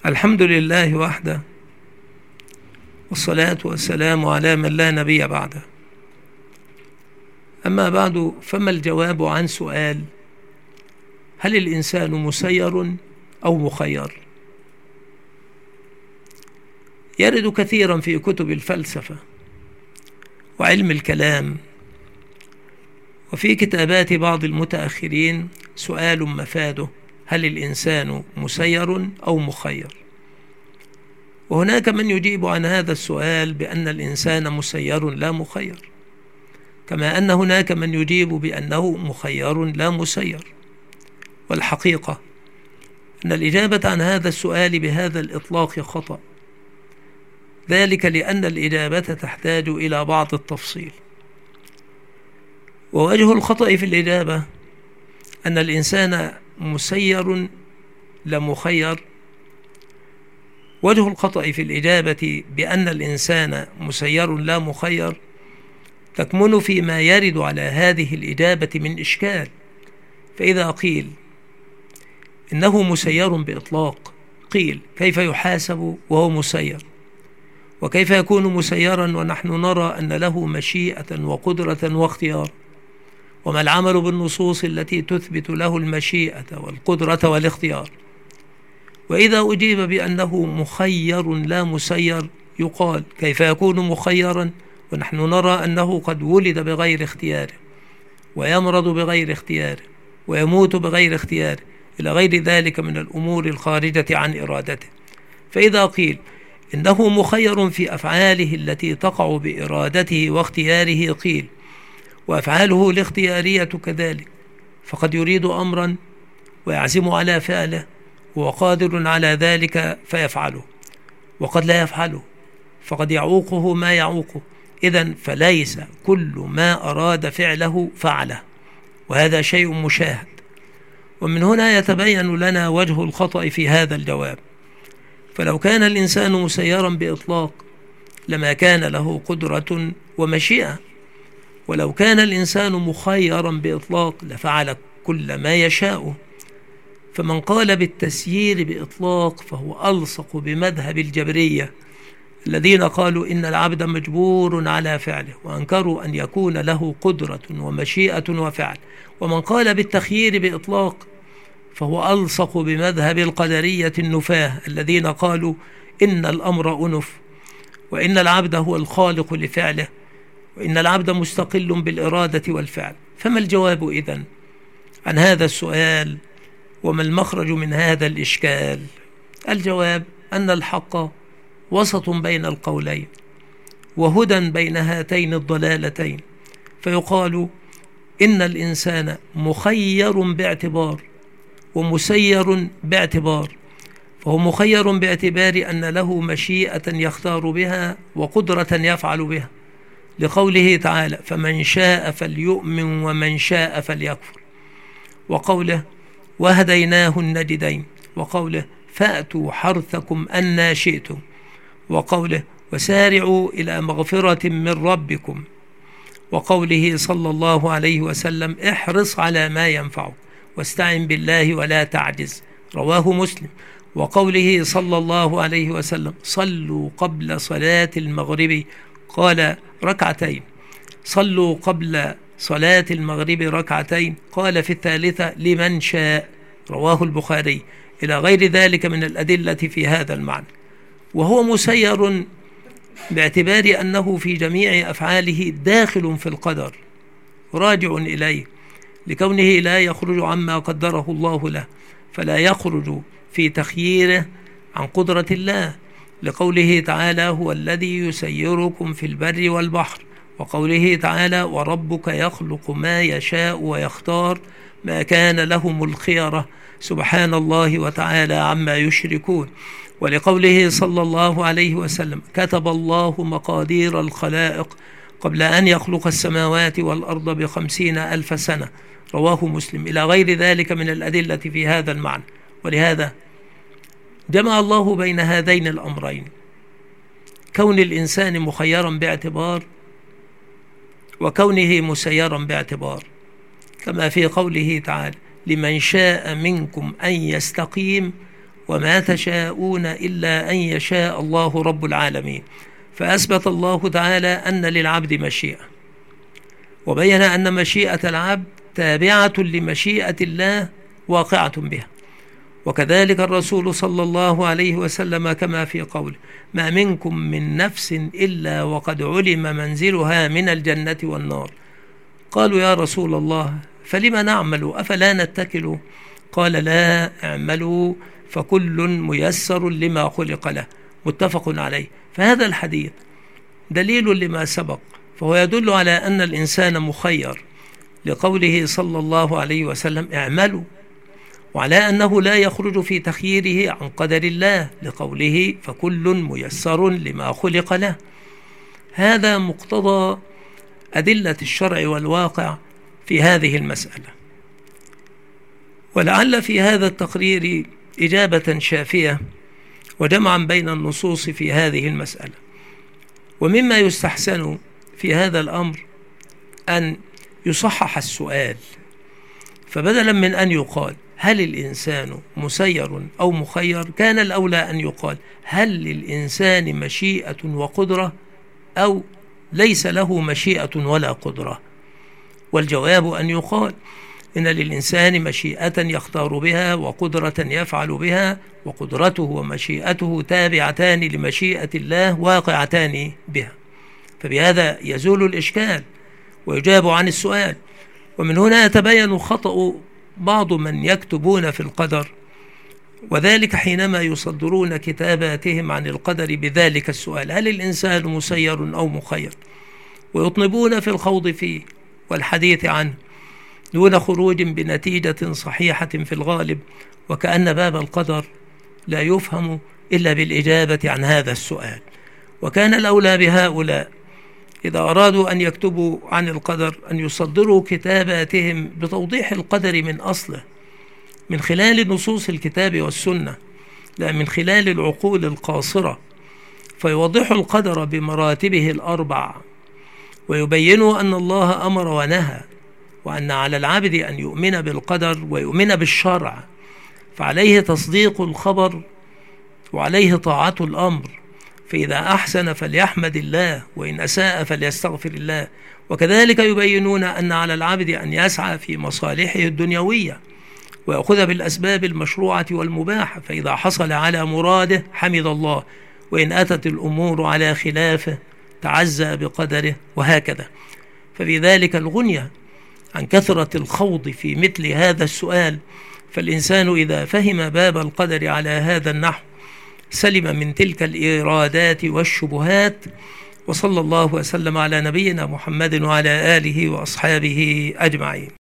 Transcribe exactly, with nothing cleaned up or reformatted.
الحمد لله وحده، والصلاة والسلام على من لا نبي بعده. أما بعد، فما الجواب عن سؤال: هل الإنسان مسير أو مخير؟ يرد كثيرا في كتب الفلسفة وعلم الكلام وفي كتابات بعض المتأخرين سؤال مفاده: هل الإنسان مسير أو مخير؟ وهناك من يجيب عن هذا السؤال بأن الإنسان مسير لا مخير، كما أن هناك من يجيب بأنه مخير لا مسير. والحقيقة أن الإجابة عن هذا السؤال بهذا الإطلاق خطأ، ذلك لأن الإجابة تحتاج إلى بعض التفصيل. ووجه الخطأ في الإجابة أن الإنسان مسير لا مخير. وجه الخطأ في الإجابة بأن الإنسان مسير لا مخير تكمن فيما يرد على هذه الإجابة من إشكال. فإذا قيل إنه مسير بإطلاق، قيل: كيف يحاسب وهو مسير؟ وكيف يكون مسيرا ونحن نرى أن له مشيئة وقدرة واختيار؟ وما العمل بالنصوص التي تثبت له المشيئة والقدرة والاختيار؟ وإذا أجيب بأنه مخير لا مسير، يقال: كيف يكون مخيرا ونحن نرى أنه قد ولد بغير اختياره، ويمرض بغير اختياره، ويموت بغير اختياره، إلى غير ذلك من الأمور الخارجة عن إرادته. فإذا قيل إنه مخير في أفعاله التي تقع بإرادته واختياره، قيل: وأفعاله الاختيارية كذلك، فقد يريد أمرا ويعزم على فعله وهو قادر على ذلك فيفعله، وقد لا يفعله، فقد يعوقه ما يعوقه. إذن فليس كل ما أراد فعله فعله، وهذا شيء مشاهد. ومن هنا يتبين لنا وجه الخطأ في هذا الجواب. فلو كان الإنسان مسيرا بإطلاق لما كان له قدرة ومشيئة، ولو كان الإنسان مخيرا بإطلاق لفعل كل ما يشاء. فمن قال بالتسيير بإطلاق فهو ألصق بمذهب الجبرية الذين قالوا إن العبد مجبور على فعله، وأنكروا أن يكون له قدرة ومشيئة وفعل. ومن قال بالتخيير بإطلاق فهو ألصق بمذهب القدرية النفاة الذين قالوا إن الأمر أنف، وإن العبد هو الخالق لفعله، وإن العبد مستقل بالإرادة والفعل. فما الجواب إذن عن هذا السؤال؟ وما المخرج من هذا الإشكال؟ الجواب أن الحق وسط بين القولين، وهدى بين هاتين الضلالتين. فيقال إن الإنسان مخير باعتبار ومسير باعتبار. فهو مخير باعتبار أن له مشيئة يختار بها وقدرة يفعل بها، لقوله تعالى: فمن شاء فليؤمن ومن شاء فليكفر، وقوله: وهديناه النجدين، وقوله: فأتوا حرثكم أنى شئتم، وقوله: وسارعوا إلى مغفرة من ربكم، وقوله صلى الله عليه وسلم: احرص على ما ينفعك واستعن بالله ولا تعجز، رواه مسلم. وقوله صلى الله عليه وسلم: صلوا قبل صلاة المغرب قال ركعتين، صلوا قبل صلاة المغرب ركعتين قال في الثالثة لمن شاء، رواه البخاري، إلى غير ذلك من الأدلة في هذا المعنى. وهو مسير باعتبار أنه في جميع أفعاله داخل في القدر راجع إليه، لكونه لا يخرج عما قدره الله له، فلا يخرج في تخييره عن قدرة الله، لقوله تعالى: هو الذي يسيركم في البر والبحر، وقوله تعالى: وربك يخلق ما يشاء ويختار ما كان لهم الخيرة سبحان الله وتعالى عما يشركون. ولقوله صلى الله عليه وسلم: كتب الله مقادير الخلائق قبل أن يخلق السماوات والأرض بخمسين ألف سنة، رواه مسلم، إلى غير ذلك من الأدلة في هذا المعنى. ولهذا جمع الله بين هذين الأمرين: كون الإنسان مخيرا باعتبار، وكونه مسيرا باعتبار، كما في قوله تعالى: لمن شاء منكم أن يستقيم وما تشاءون إلا أن يشاء الله رب العالمين. فأثبت الله تعالى أن للعبد مشيئة، وبين أن مشيئة العبد تابعة لمشيئة الله واقعة بها. وكذلك الرسول صلى الله عليه وسلم كما في قوله: ما منكم من نفس إلا وقد علم منزلها من الجنة والنار. قالوا: يا رسول الله فلم نعمل أفلا نتكل؟ قال: لا، اعملوا فكل ميسر لما خلق له. متفق عليه. فهذا الحديث دليل لما سبق، فهو يدل على أن الإنسان مخير لقوله صلى الله عليه وسلم: اعملوا، وعلى أنه لا يخرج في تخييره عن قدر الله لقوله: فكل ميسر لما خلق له. هذا مقتضى أدلة الشرع والواقع في هذه المسألة. ولعل في هذا التقرير إجابة شافية وجمعا بين النصوص في هذه المسألة. ومما يستحسن في هذا الأمر أن يصحح السؤال، فبدلا من أن يقال: هل الإنسان مسير أو مخير؟ كان الأولى أن يقال: هل للإنسان مشيئة وقدرة أو ليس له مشيئة ولا قدرة؟ والجواب أن يقال: إن للإنسان مشيئة يختار بها وقدرة يفعل بها، وقدرته ومشيئته تابعتان لمشيئة الله واقعتان بها. فبهذا يزول الإشكال ويجاب عن السؤال. ومن هنا يتبين خطأ بعض من يكتبون في القدر، وذلك حينما يصدرون كتاباتهم عن القدر بذلك السؤال: هل الإنسان مسير أو مخير؟ ويطنبون في الخوض فيه والحديث عنه دون خروج بنتيجة صحيحة في الغالب، وكأن باب القدر لا يفهم إلا بالإجابة عن هذا السؤال. وكان الأولى بهؤلاء إذا أرادوا أن يكتبوا عن القدر أن يصدروا كتاباتهم بتوضيح القدر من أصله، من خلال نصوص الكتاب والسنة، لا من خلال العقول القاصرة، فيوضحوا القدر بمراتبه الأربع، ويبينوا أن الله أمر ونهى، وأن على العبد أن يؤمن بالقدر ويؤمن بالشرع، فعليه تصديق الخبر وعليه طاعة الأمر، فإذا أحسن فليحمد الله، وإن أساء فليستغفر الله. وكذلك يبينون أن على العبد أن يسعى في مصالحه الدنيوية ويأخذ بالأسباب المشروعة والمباحة، فإذا حصل على مراده حمد الله، وإن أتت الأمور على خلافه تعزى بقدره، وهكذا. ففي ذلك الغنية عن كثرة الخوض في مثل هذا السؤال. فالإنسان إذا فهم باب القدر على هذا النحو سلم من تلك الإيرادات والشبهات. وصلى الله وسلم على نبينا محمد وعلى آله وأصحابه أجمعين.